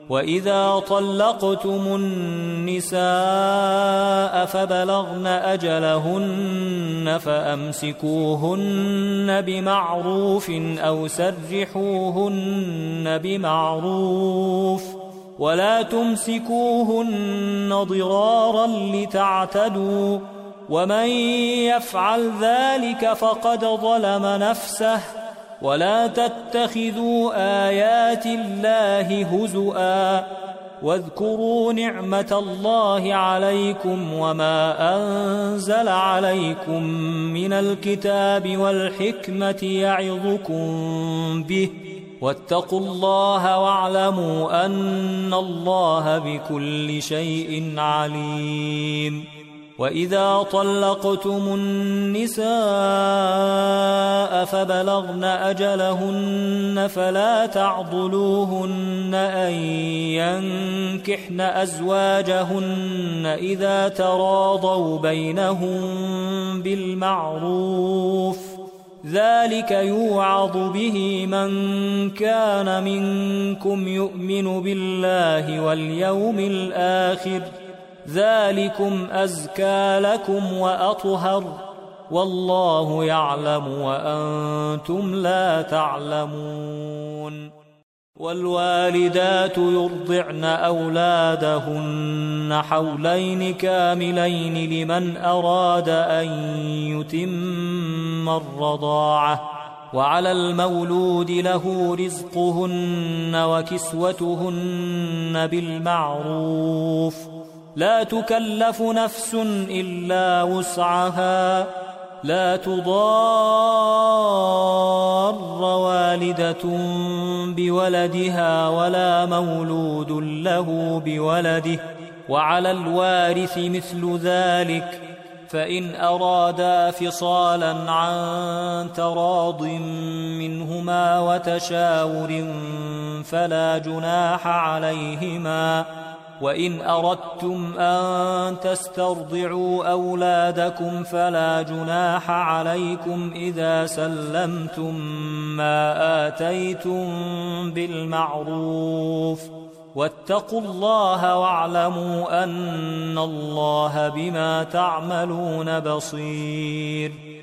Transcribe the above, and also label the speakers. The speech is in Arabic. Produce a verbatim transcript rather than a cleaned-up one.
Speaker 1: وإذا طلقتم النساء فبلغن أجلهن فأمسكوهن بمعروف أو سرحوهن بمعروف ولا تمسكوهن ضرارا لتعتدوا ومن يفعل ذلك فقد ظلم نفسه ولا تتخذوا آيات الله هزؤا واذكروا نعمة الله عليكم وما أنزل عليكم من الكتاب والحكمة يعظكم به واتقوا الله واعلموا أن الله بكل شيء عليم. وإذا طلقتم النساء فبلغن أجلهن فلا تعضلوهن أن ينكحن أزواجهن إذا تراضوا بينهم بالمعروف ذلك يوعظ به من كان منكم يؤمن بالله واليوم الآخر ذلكم أزكى لكم وأطهر والله يعلم وأنتم لا تعلمون. والوالدات يرضعن أولادهن حولين كاملين لمن أراد أن يتم الرضاعة وعلى المولود له رزقهن وكسوتهن بالمعروف لا تكلف نفس إلا وسعها لا تضار والدة بولدها ولا مولود له بولده وعلى الوارث مثل ذلك فإن أرادا فصالا عن تراض منهما وتشاور فلا جناح عليهما. وإن أردتم أن تسترضعوا أولادكم فلا جناح عليكم إذا سلمتم ما آتيتم بالمعروف واتقوا الله واعلموا أن الله بما تعملون بصير.